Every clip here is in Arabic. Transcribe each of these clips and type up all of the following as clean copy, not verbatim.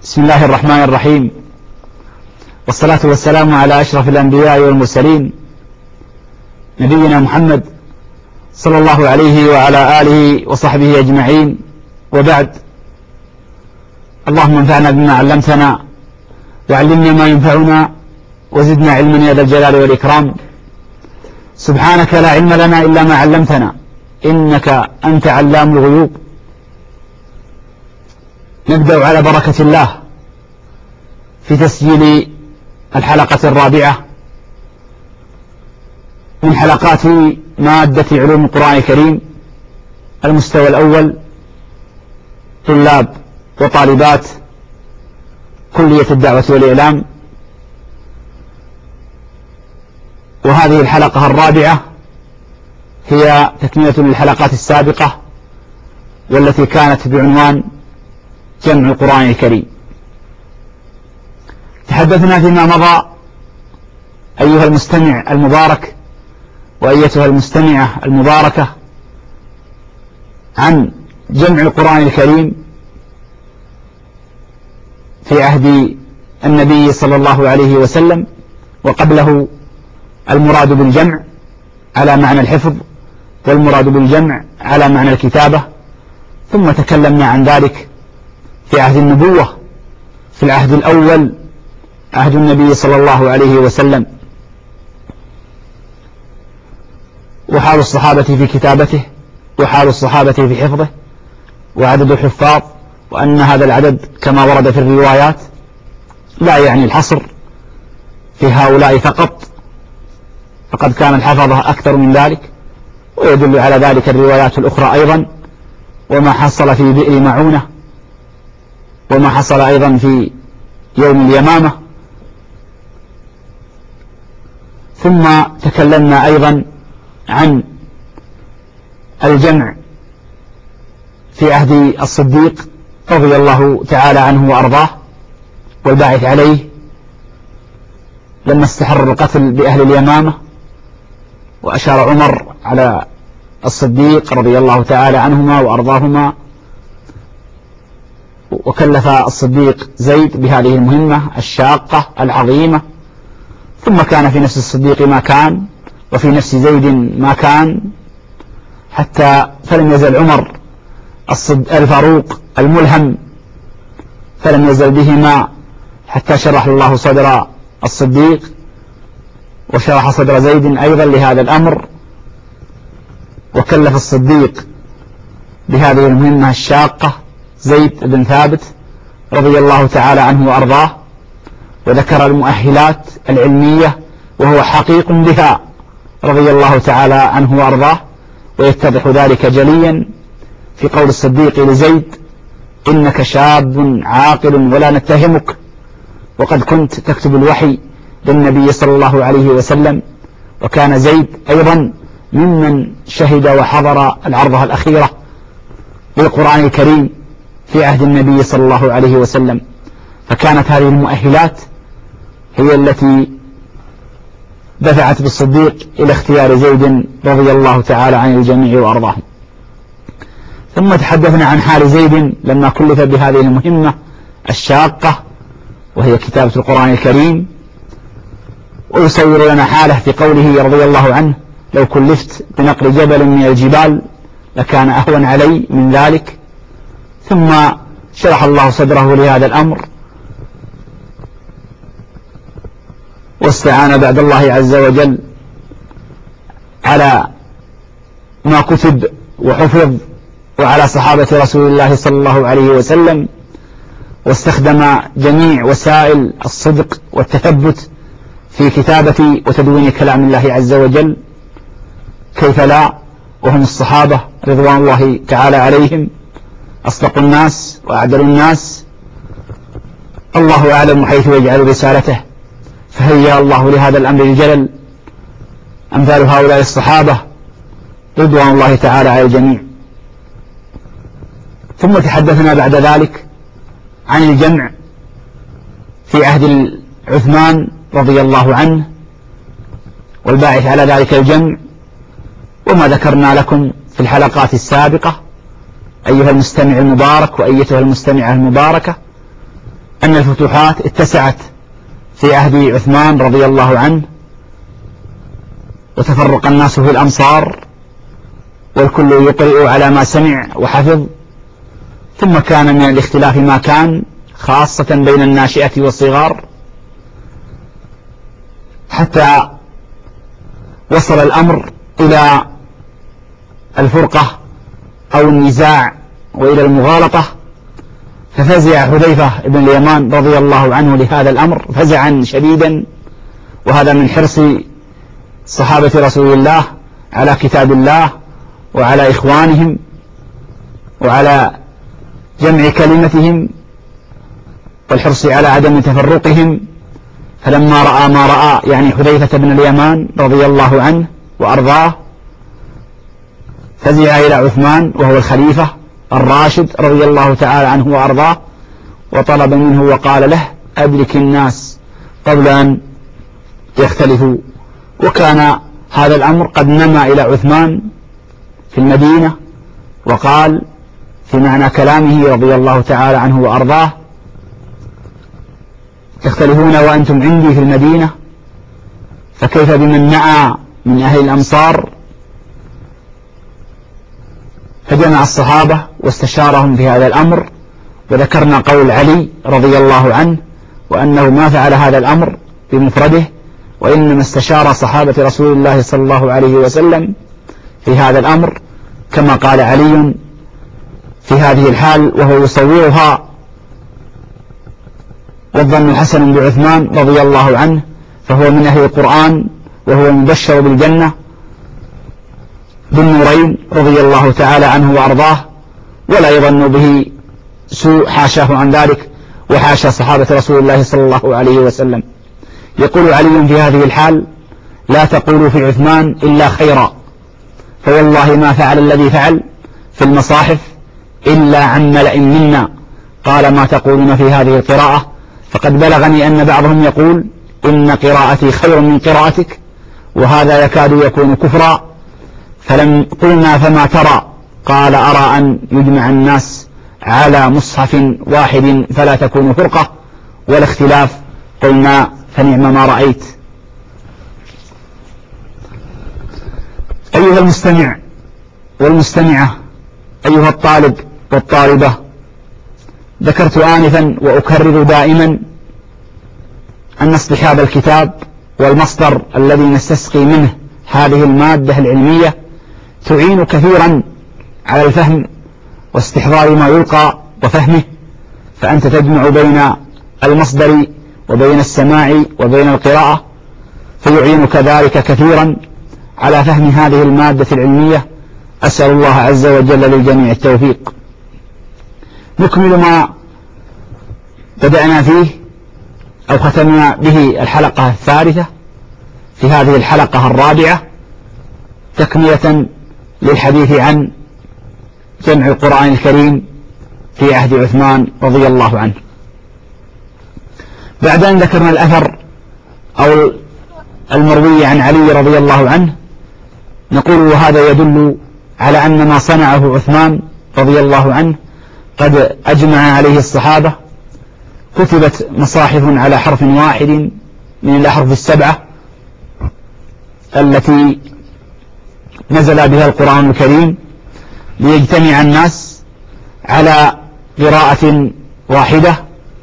بسم الله الرحمن الرحيم، والصلاة والسلام على أشرف الأنبياء والمرسلين نبينا محمد صلى الله عليه وعلى آله وصحبه أجمعين، وبعد. اللهم انفعنا بما علمتنا وعلمنا ما ينفعنا وزدنا علما يا ذا الجلال والإكرام. سبحانك لا علم لنا إلا ما علمتنا إنك أنت علام الغيوب. نبدأ على بركة الله في تسجيل الحلقة الرابعة من حلقات مادة علوم القرآن الكريم المستوى الأول، طلاب وطالبات كلية الدعوة والإعلام. وهذه الحلقة الرابعة هي تكملة للحلقات السابقة والتي كانت بعنوان جمع القرآن الكريم. تحدثنا فيما مضى أيها المستمع المبارك وأيتها المستمعة المباركة عن جمع القرآن الكريم في عهد النبي صلى الله عليه وسلم، وقبله المراد بالجمع على معنى الحفظ، والمراد بالجمع على معنى الكتابة. ثم تكلمنا عن ذلك في عهد النبوة، في العهد الأول عهد النبي صلى الله عليه وسلم، وحال الصحابة في كتابته وحال الصحابة في حفظه وعدد الحفاظ، وأن هذا العدد كما ورد في الروايات لا يعني الحصر في هؤلاء فقط، فقد كان الحفظة أكثر من ذلك، ويدل على ذلك الروايات الأخرى أيضا، وما حصل في بئر معونة، وما حصل أيضا في يوم اليمامة. ثم تكلمنا أيضا عن الجمع في عهد الصديق رضي الله تعالى عنه وأرضاه والباعث عليه لما استحر القتل بأهل اليمامة، وأشار عمر على الصديق رضي الله تعالى عنهما وأرضاهما، وكلف الصديق زيد بهذه المهمة الشاقة العظيمة. ثم كان في نفس الصديق ما كان، وفي نفس زيد ما كان، حتى فلم يزل عمر الفاروق الملهم فلم يزل بهما حتى شرح الله صدر الصديق وشرح صدر زيد أيضا لهذا الأمر، وكلف الصديق بهذه المهمة الشاقة زيد بن ثابت رضي الله تعالى عنه وأرضاه، وذكر المؤهلات العلمية وهو حقيق بها رضي الله تعالى عنه وأرضاه. ويتضح ذلك جليا في قول الصديق لزيد: إنك شاب عاقل ولا نتهمك، وقد كنت تكتب الوحي للنبي صلى الله عليه وسلم. وكان زيد أيضا ممن شهد وحضر العرضة الأخيرة للقرآن الكريم في عهد النبي صلى الله عليه وسلم، فكانت هذه المؤهلات هي التي دفعت بالصديق إلى اختيار زيد رضي الله تعالى عن الجميع وأرضاهم. ثم تحدثنا عن حال زيد لما كلف بهذه المهمة الشاقة وهي كتابة القرآن الكريم، ويصور لنا حاله في قوله رضي الله عنه: لو كلفت بنقل جبل من الجبال لكان أهون علي من ذلك. ثم شرح الله صدره لهذا الأمر، واستعان بعد الله عز وجل على ما كتب وحفظ وعلى صحابة رسول الله صلى الله عليه وسلم، واستخدم جميع وسائل الصدق والتثبت في كتابة وتدوين كلام الله عز وجل. كيف لا وهم الصحابة رضوان الله تعالى عليهم أصدق الناس وأعدل الناس، الله أعلم حيث يجعل رسالته، فهيأ الله لهذا الأمر الجلل أمثال هؤلاء الصحابة رضوان الله تعالى على الجميع. ثم تحدثنا بعد ذلك عن الجمع في عهد عثمان رضي الله عنه والباعث على ذلك الجمع، وما ذكرنا لكم في الحلقات السابقة أيها المستمع المبارك وأيتها المستمعة المباركة أن الفتوحات اتسعت في عهد عثمان رضي الله عنه، وتفرق الناس في الأمصار، والكل يقرئ على ما سمع وحفظ. ثم كان من الاختلاف ما كان، خاصة بين الناشئة والصغار، حتى وصل الأمر إلى الفرقة أو النزاع وإلى المغالطة. ففزع حذيفة بن اليمان رضي الله عنه لهذا الأمر فزعا شديدا، وهذا من حرص صحابة رسول الله على كتاب الله وعلى إخوانهم وعلى جمع كلمتهم والحرص على عدم تفرقهم. فلما رأى ما رأى، يعني حذيفة بن اليمان رضي الله عنه وأرضاه، فزع إلى عثمان وهو الخليفة الراشد رضي الله تعالى عنه وأرضاه، وطلب منه وقال له: أدرك الناس قبل أن يختلفوا. وكان هذا الأمر قد نما إلى عثمان في المدينة، وقال في معنى كلامه رضي الله تعالى عنه وأرضاه: تختلفون وأنتم عندي في المدينة، فكيف بمن نأى من أهل الأمصار؟ فجمع الصحابة واستشارهم في هذا الأمر، وذكرنا قول علي رضي الله عنه وأنه ما فعل هذا الأمر بمفرده، وإنما استشار صحابة رسول الله صلى الله عليه وسلم في هذا الأمر، كما قال علي في هذه الحال وهو يصورها: والظن حسن بعثمان رضي الله عنه، فهو من أهل القرآن وهو مبشر بالجنة بالنورين رضي الله تعالى عنه وأرضاه، ولا يظن به سوء، حاشاه عن ذلك وحاشا صحابة رسول الله صلى الله عليه وسلم. يقول علي في هذه الحال: لا تقولوا في عثمان إلا خيرا، فوالله ما فعل الذي فعل في المصاحف إلا عن ملأ منا. قال: ما تقولون في هذه القراءة؟ فقد بلغني أن بعضهم يقول إن قراءتي خير من قراءتك، وهذا يكاد يكون كفرا. فلم قلنا: فما ترى؟ قال: أرى أن يجمع الناس على مصحف واحد فلا تكون فرقة ولا اختلاف. قلنا: فنعم ما رأيت. أيها المستمع والمستمعة، أيها الطالب والطالبة، ذكرت آنفا وأكرر دائما أن اصطحاب الكتاب والمصدر الذي نستسقي منه هذه المادة العلمية تعين كثيرا على الفهم واستحضار ما يلقى وفهمه، فأنت تجمع بين المصدر وبين السماع وبين القراءة، فيعينك ذلك كثيرا على فهم هذه المادة العلمية. أسأل الله عز وجل للجميع التوفيق. نكمل ما بدأنا فيه أو ختمنا به الحلقة الثالثة في هذه الحلقة الرابعة، تكملة للحديث عن جمع القرآن الكريم في عهد عثمان رضي الله عنه. بعد أن ذكرنا الأثر أو المروي عن علي رضي الله عنه، نقول: وهذا يدل على أن ما صنعه عثمان رضي الله عنه قد أجمع عليه الصحابة. كتبت مصاحف على حرف واحد من الأحرف السبعة التي نزل بها القرآن الكريم، ليجتمع الناس على قراءة واحدة.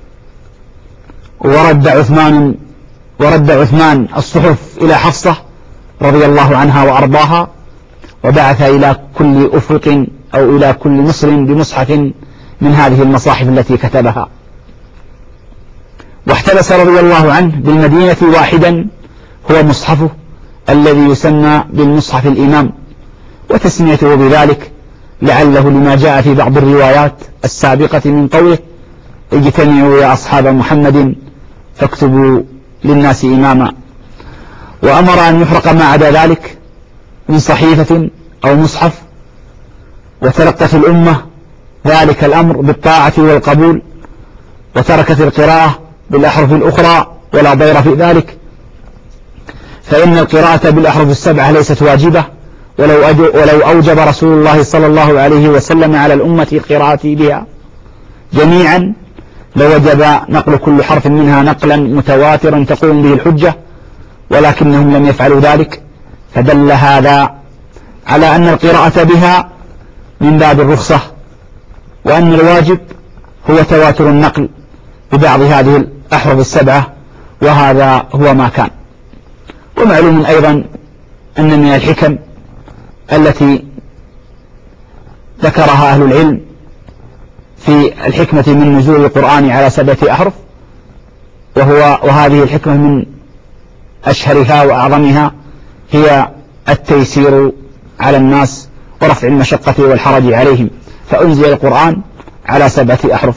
ورد عثمان الصحف إلى حفصة رضي الله عنها وأرضاها، وبعث إلى كل أفق أو إلى كل مسلم بمصحف من هذه المصاحف التي كتبها. واحتبس رضي الله عنه بالمدينة واحدا هو مصحفه الذي يسمى بالمصحف الإمام، وتسميته بذلك لعله لما جاء في بعض الروايات السابقة من قوله: اجتمعوا يا أصحاب محمد فاكتبوا للناس إماما. وأمر أن يحرق ما عدا ذلك من صحيفة أو مصحف، وتلقت الأمة ذلك الأمر بالطاعة والقبول، وتركت القراءة بالأحرف الأخرى، ولا ضير في ذلك، فإن القراءة بالأحرف السبعة ليست واجبة، ولو أوجب رسول الله صلى الله عليه وسلم على الأمة القراءة بها جميعا لوجب نقل كل حرف منها نقلا متواترا تقوم به الحجة، ولكنهم لم يفعلوا ذلك، فدل هذا على أن القراءة بها من باب الرخصة، وأن الواجب هو تواتر النقل ببعض هذه الأحرف السبعة، وهذا هو ما كان. ومعلوم أيضا أن من الحكم التي ذكرها أهل العلم في الحكمة من نزول القرآن على 7 أحرف، وهذه الحكمة من أشهرها وأعظمها هي التيسير على الناس ورفع المشقة والحرج عليهم، فأنزل القرآن على 7 أحرف.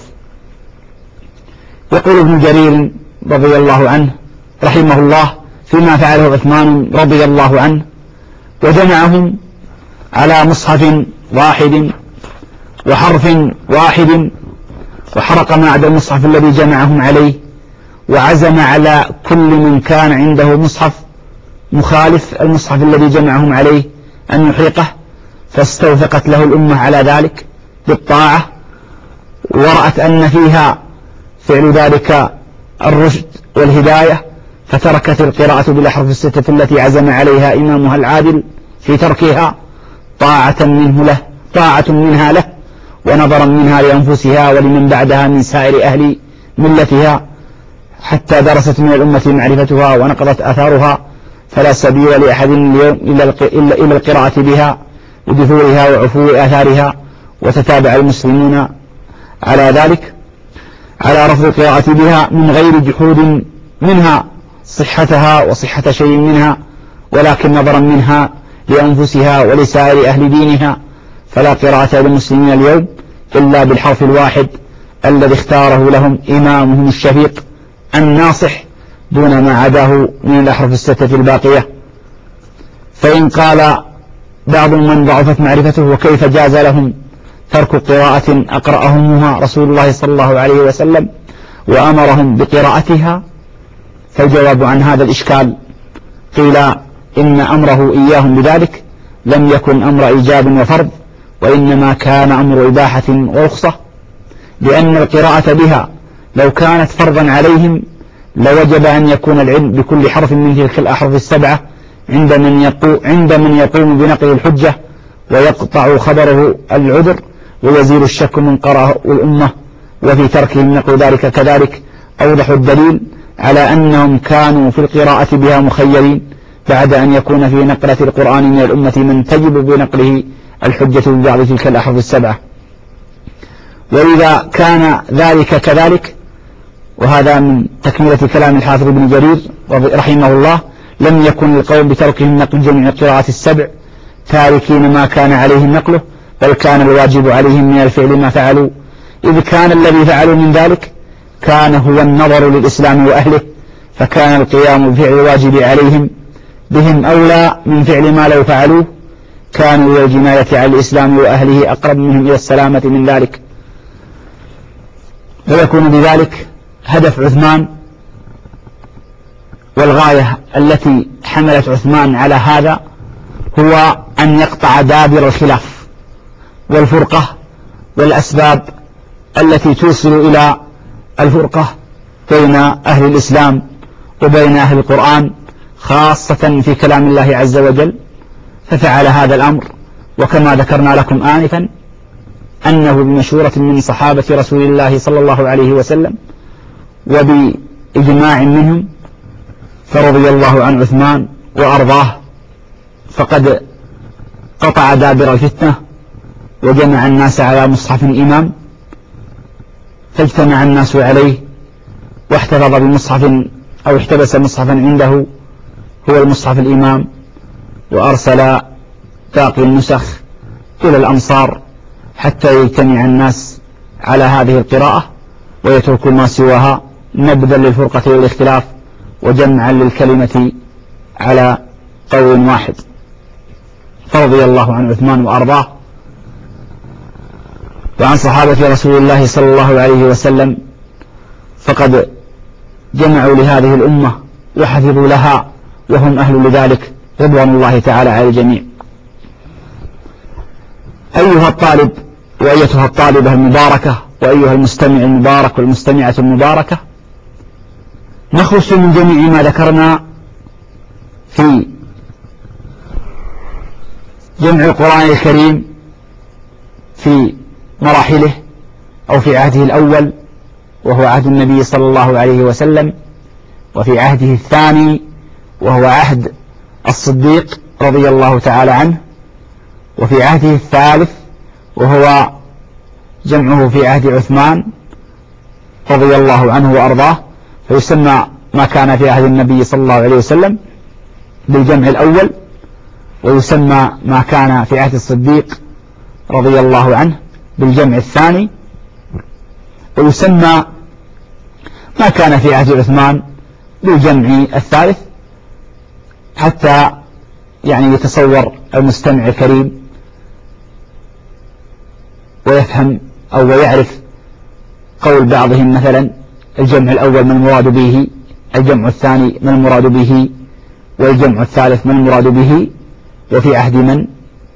يقول ابن جرير رضي الله عنه رحمه الله فيما فعله عثمان رضي الله عنه: وجمعهم على مصحف واحد وحرف واحد، وحرق ما عدا المصحف الذي جمعهم عليه، وعزم على كل من كان عنده مصحف مخالف المصحف الذي جمعهم عليه أن يحرقه، فاستوثقت له الأمة على ذلك بالطاعة، ورأت أن فيها فعل ذلك الرشد والهداية، فتركت القراءة بالأحرف الستة التي عزم عليها إمامها العادل في تركها طاعة منها له ونظرا منها لأنفسها ولمن بعدها من سائر أهل ملتها، حتى درست من الأمة معرفتها ونقضت آثارها، فلا سبيل لأحد اليوم إلى القراءة بها ودثورها وعفو آثارها. وتتابع المسلمون على ذلك على رفض القراءة بها من غير جحود منها صحتها وصحة شيء منها، ولكن نظرا منها لأنفسها ولسائر أهل دينها، فلا قراءة للمسلمين اليوم إلا بالحرف الواحد الذي اختاره لهم إمامهم الشفيق الناصح دون ما عداه من الأحرف الستة الباقية. فإن قال بعض من ضعفت معرفته وكيف جاز لهم ترك قراءة أقرأهمها رسول الله صلى الله عليه وسلم وأمرهم بقراءتها، فالجواب عن هذا الإشكال قيل إن أمره إياهم بذلك لم يكن أمر إيجاب وفرض، وإنما كان أمر إباحة ورخصة، لأن القراءة بها لو كانت فرضا عليهم لوجب أن يكون العلم بكل حرف من تلك الأحرف السبعة عند من يقوم بنقل الحجة ويقطع خبره العذر ويزيل الشك من قرأه الأمة، وفي تركهم نقل ذلك كذلك أوضح الدليل على أنهم كانوا في القراءة بها مخيرين بعد أن يكون في نقلة القرآن من الأمة من تجب بنقله الحجة ببعض تلك الأحرف السبعة. وإذا كان ذلك كذلك، وهذا من تكملة كلام الحافظ ابن جرير رحمه الله، لم يكن القوم بتركهم نقل جميع القراءات السبع تاركين ما كان عليهم نقله، بل كان الواجب عليهم من الفعل ما فعلوا، إذ كان الذي فعلوا من ذلك كان هو النظر للإسلام وأهله، فكان القيام بفعل الواجب عليهم بهم أولى من فعل ما لو فعلوه كانوا إلى الجناية على الإسلام وأهله أقرب منهم إلى السلامة من ذلك. ويكون بذلك هدف عثمان والغاية التي حملت عثمان على هذا هو أن يقطع دابر الخلاف والفرقة والأسباب التي توصل إلى الفرقة بين أهل الإسلام وبين أهل القرآن، خاصة في كلام الله عز وجل، ففعل هذا الأمر. وكما ذكرنا لكم آنفا أنه بمشورة من صحابة رسول الله صلى الله عليه وسلم وبإجماع منهم، فرضي الله عن عثمان وأرضاه، فقد قطع دابر الفتنة وجمع الناس على مصحف إمام، فاجتمع الناس عليه، واحتفظ بمصحف أو احتبس مصحفا عنده هو المصحف الإمام، وأرسل باقي النسخ إلى الأمصار حتى يجتمع الناس على هذه القراءة ويتركوا ما سواها نبذا للفرقة والاختلاف وجمعا للكلمة على قول واحد. فرضي الله عن عثمان وأرضاه وعن صحابة رسول الله صلى الله عليه وسلم، فقد جمعوا لهذه الأمة وحفظوا لها وهم أهل لذلك رضوان الله تعالى على الجميع. أيها الطالب وأيتها الطالبة المباركة، وأيها المستمع المبارك والمستمعة المباركة، نخلص من جميع ما ذكرنا في جمع القرآن الكريم في مراحله أو في عهده الأول وهو عهد النبي صلى الله عليه وسلم، وفي عهده الثاني وهو عهد الصديق رضي الله تعالى عنه، وفي عهده الثالث وهو جمعه في عهد عثمان رضي الله عنه وأرضاه، فيسمى ما كان في عهد النبي صلى الله عليه وسلم بالجمع الأول، ويسمى ما كان في عهد الصديق رضي الله عنه بالجمع الثاني، ويسمى ما كان في عهد عثمان بالجمع الثالث، حتى يعني يتصور المستمع الكريم ويفهم أو يعرف قول بعضهم مثلا الجمع الأول ما المراد به، الجمع الثاني ما المراد به، والجمع الثالث ما المراد به، وفي عهد من.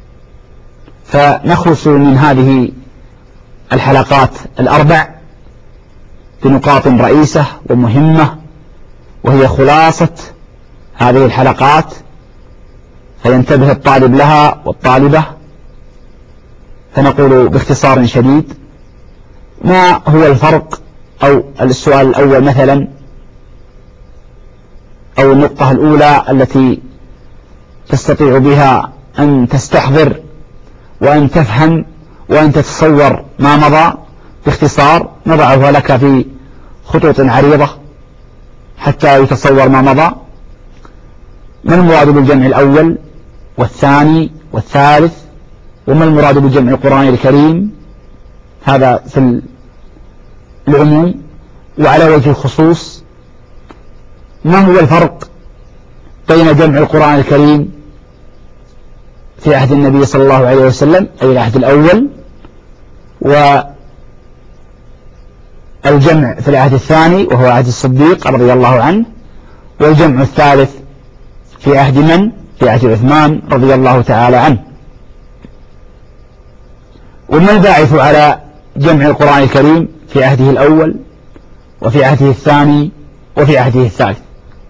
فنخلص من هذه الحلقات الأربع بنقاط رئيسة ومهمة، وهي خلاصة هذه الحلقات، فينتبه الطالب لها والطالبة. فنقول باختصار شديد: ما هو الفرق، أو السؤال الأول مثلا أو النقطة الأولى التي تستطيع بها أن تستحضر وأن تفهم وأن تتصور ما مضى باختصار، نضعها لك في خطوط عريضة حتى يتصور ما مضى. ما المراد بالجمع الأول والثاني والثالث، وما المراد بالجمع القرآن الكريم، هذا في العموم. وعلى وجه الخصوص ما هو الفرق بين جمع القرآن الكريم في عهد النبي صلى الله عليه وسلم أي العهد الأول، والجمع في العهد الثاني وهو عهد الصديق رضي الله عنه، والجمع الثالث في عهد من؟ في عهد عثمان رضي الله تعالى عنه. وما الباعث على جمع القرآن الكريم في عهده الأول وفي عهده الثاني وفي عهده الثالث؟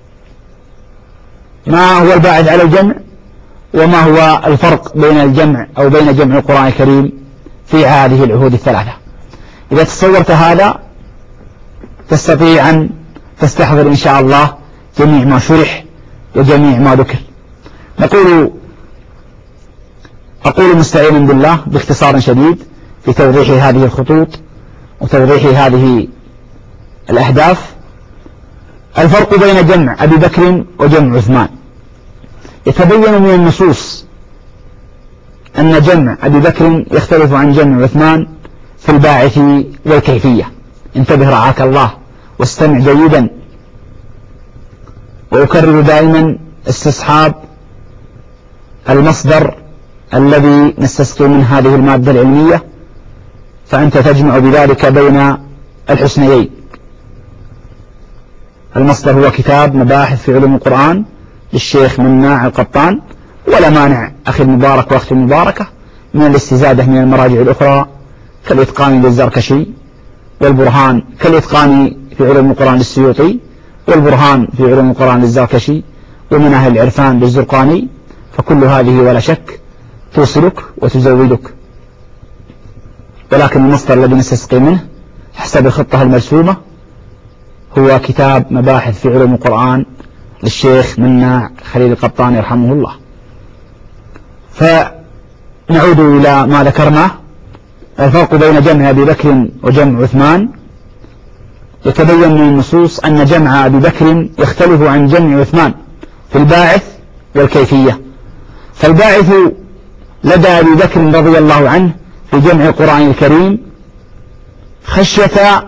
ما هو الباعث على الجمع، وما هو الفرق بين الجمع أو بين جمع القرآن الكريم في هذه العهود الثلاثة؟ إذا تصورت هذا تستطيع أن تستحضر إن شاء الله جميع ما شرح وجميع ما ذكر. أقول مستعينا بالله باختصار شديد في توضيح هذه الخطوط وتوضيح هذه الأهداف: الفرق بين جمع أبي بكر وجمع عثمان. يتبين من النصوص أن جمع أبي بكر يختلف عن جمع عثمان في الباعث والكيفية. انتبه رعاك الله واستمع جيدا، وأكرر دائما استصحاب المصدر الذي نستسقي من هذه المادة العلمية، فأنت تجمع بذلك بين الحسنيين. المصدر هو كتاب مباحث في علوم القرآن للشيخ مناع القطان، ولا مانع أخي المبارك وأختي المباركة من الاستزادة من المراجع الأخرى كالإتقان للزركشي، والبرهان كالإتقان في علوم القرآن للسيوطي، والبرهان في علوم القرآن للزركشي، ومناهل العرفان للزرقاني. فكل هذه ولا شك توصلك وتزودك، ولكن المصدر الذي نستسقي منه حسب الخطة المرسومة هو كتاب مباحث في علوم القرآن للشيخ مناع خليل القطان يرحمه الله. فنعود إلى ما ذكرناه: الفرق بين جمع أبي بكر وجمع عثمان. يتبين من النصوص أن جمع أبي بكر يختلف عن جمع عثمان في الباعث والكيفية. فالباعث لدى أبي بكر رضي الله عنه في جمع القرآن الكريم خشية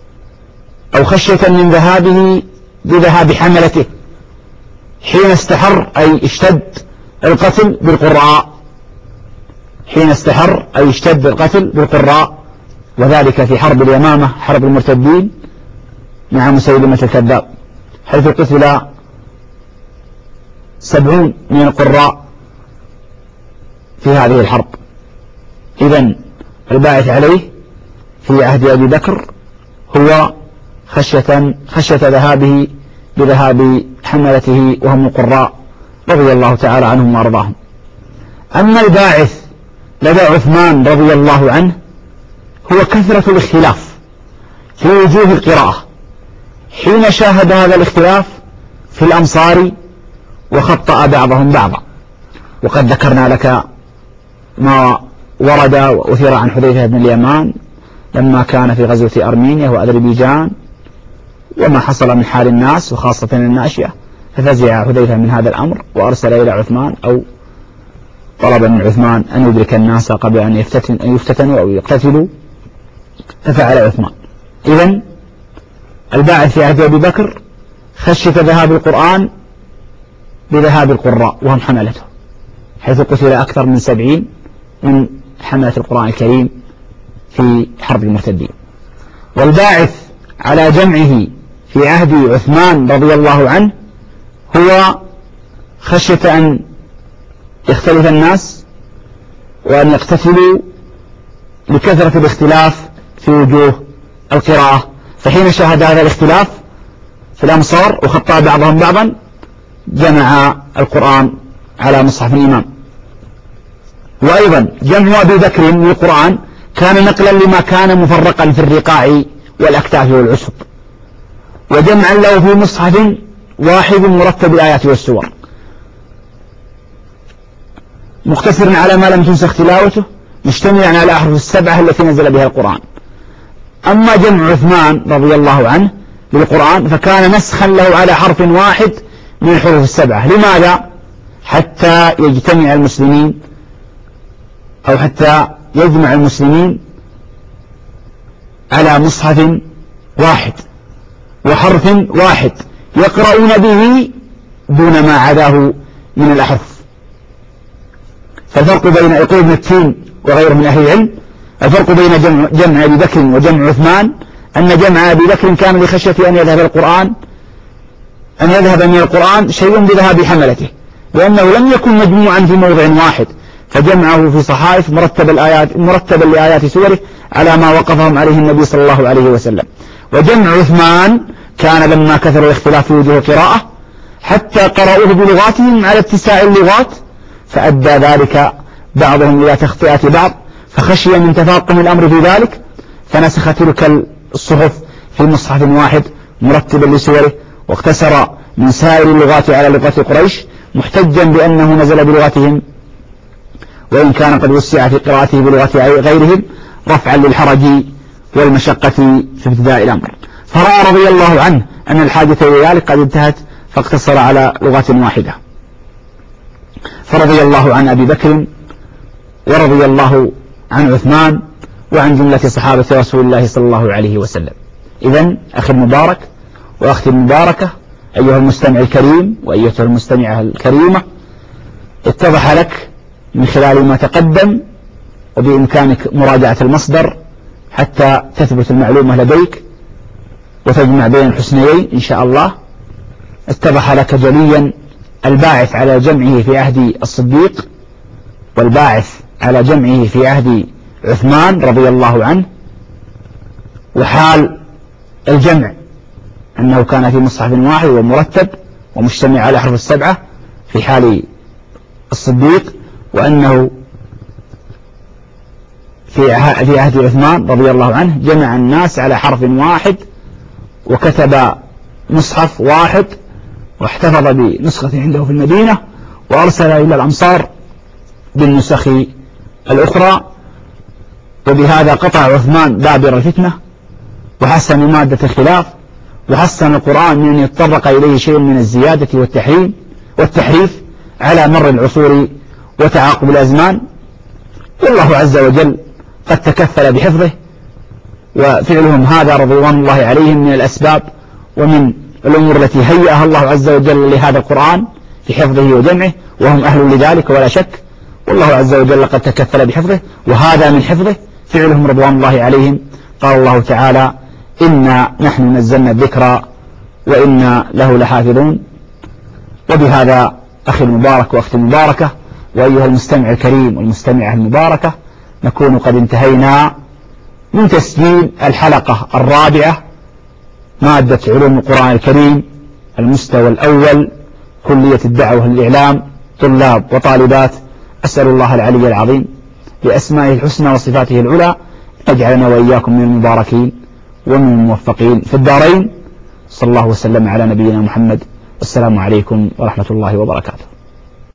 من ذهابه بذهاب حملته حين استحر، أي اشتد القتل بالقراء، حين استحر أي اشتد القتل بالقراء، وذلك في حرب اليمامة، حرب المرتدين مع مسيلمة الكذاب، حيث قتل 70 من القراء في هذه الحرب. إذن الباعث عليه في عهد أبي بكر هو خشية بذهاب حملته وهم القراء رضي الله تعالى عنهم وأرضاهم. أما الباعث لدى عثمان رضي الله عنه هو كثرة الاختلاف في وجوه القراءة حين شاهد هذا الاختلاف في الأمصار وخطأ بعضهم بعضا. وقد ذكرنا لك ما ورد وأثير عن حذيفة بن اليمان لما كان في غزوة أرمينيا وأذربيجان وما حصل من حال الناس وخاصة الناشئة، ففزع حذيفة من هذا الأمر وأرسل إلى عثمان أو طلب من عثمان أن يدرك الناس قبل أن يفتتنوا أو يقتتلوا، ففعل عثمان. إذن الباعث في عهد أبي بكر خشية ذهاب القرآن بذهاب القراء وهم حملته، حيث قتل أكثر من 70 من حملة القرآن الكريم في حرب المرتدين. والباعث على جمعه في عهد عثمان رضي الله عنه هو خشية أن يختلف الناس وأن يقتتلوا لكثرة الاختلاف في وجوه القراءة، فحين شاهد هذا الاختلاف في الأمصار وخطأ بعضهم بعضا جمع القرآن على مصحف الإمام. وأيضا جمع أبي بكر للقرآن كان نقلا لما كان مفرقا في الرقاع والأكتاف والعصب، وجمعا له في مصحف واحد مرتب الآيات والسور مقتصر على ما لم تنسخ تلاوته مشتملا على الأحرف السبعة التي نزل بها القرآن. أما جمع عثمان رضي الله عنه للقرآن فكان نسخا له على حرف واحد من الحروف السبعة. لماذا؟ حتى يجتمع المسلمين أو حتى يجمع المسلمين على مصحف واحد وحرف واحد يقرؤون به دون ما عداه من الأحرف. فالفرق بين يقول ابن التين وغيره من أهل العلم الفرق بين جمع أبي بكر وجمع عثمان أن جمع أبي بكر كان لخشية أن يذهب من القرآن شيء بذهاب حملته، لأنه لم يكن مجموعا في موضع واحد، فجمعه في صحائف مرتبا لآيات سوره على ما وقفهم عليه النبي صلى الله عليه وسلم. وجمع عثمان كان لما كثر الاختلاف في وجوه القراءة حتى قرأوه بلغاتهم على اتساع اللغات، فأدى ذلك بعضهم إلى تخطئة بعض، فخشي من تفاقم الأمر في ذلك فنسخ تلك الصحف في مصحف واحد مرتبا لسوره، واقتصر من سائر اللغات على لغة قريش محتجا بأنه نزل بلغتهم وإن كان قد وسع في قراءته بلغة غيرهم رفعا للحرج والمشقة في ابتداء الأمر. فرأى رضي الله عنه أن الحاجة إلى ذلك قد انتهت فاقتصر على لغة واحدة. فرضي الله عن أبي بكر ورضي الله عن عثمان وعن جملة صحابة رسول الله صلى الله عليه وسلم. إذن أخي المبارك وأختي المباركة أيها المستمع الكريم وأيتها المستمعة الكريمة، اتضح لك من خلال ما تقدم وبإمكانك مراجعة المصدر حتى تثبت المعلومة لديك وتجمع بين الحسنيين إن شاء الله. اتضح لك جليا الباعث على جمعه في عهد الصديق والباعث على جمعه في عهد عثمان رضي الله عنه، وحال الجمع أنه كان في مصحف واحد ومرتب ومجتمع على الأحرف السبعة في حال الصديق، وأنه في عهد عثمان رضي الله عنه جمع الناس على حرف واحد وكتب مصحف واحد واحتفظ بنسخة عنده في المدينة وأرسل إلى الأمصار بالنسخ الأخرى. وبهذا قطع عثمان دابر الفتنة وحسن مادة الخلاف وحسن القرآن من أن يتطرق إليه شيء من الزيادة والتحريف على مر العصور وتعاقب الأزمان. والله عز وجل قد تكفل بحفظه، وفعلهم هذا رضوان الله عليهم من الأسباب ومن الأمور التي هيئها الله عز وجل لهذا القرآن في حفظه وجمعه، وهم أهل لذلك ولا شك. والله عز وجل قد تكفل بحفظه وهذا من حفظه فعلهم رضوان الله عليهم. قال الله تعالى: إنا نحن نزلنا الذكر وإنا له لحافظون. وبهذا أخي المبارك وأختي المباركة وأيها المستمع الكريم والمستمعة المباركة نكون قد انتهينا من تسجيل الحلقة الرابعة مادة علوم القرآن الكريم المستوى الأول كلية الدعوة والإعلام طلاب وطالبات. أسأل الله العلي العظيم بأسمائه الحسنى وصفاته العلى أجعلنا وإياكم من المباركين ومن الموفقين في الدارين. صلى الله وسلم على نبينا محمد. السلام عليكم ورحمة الله وبركاته.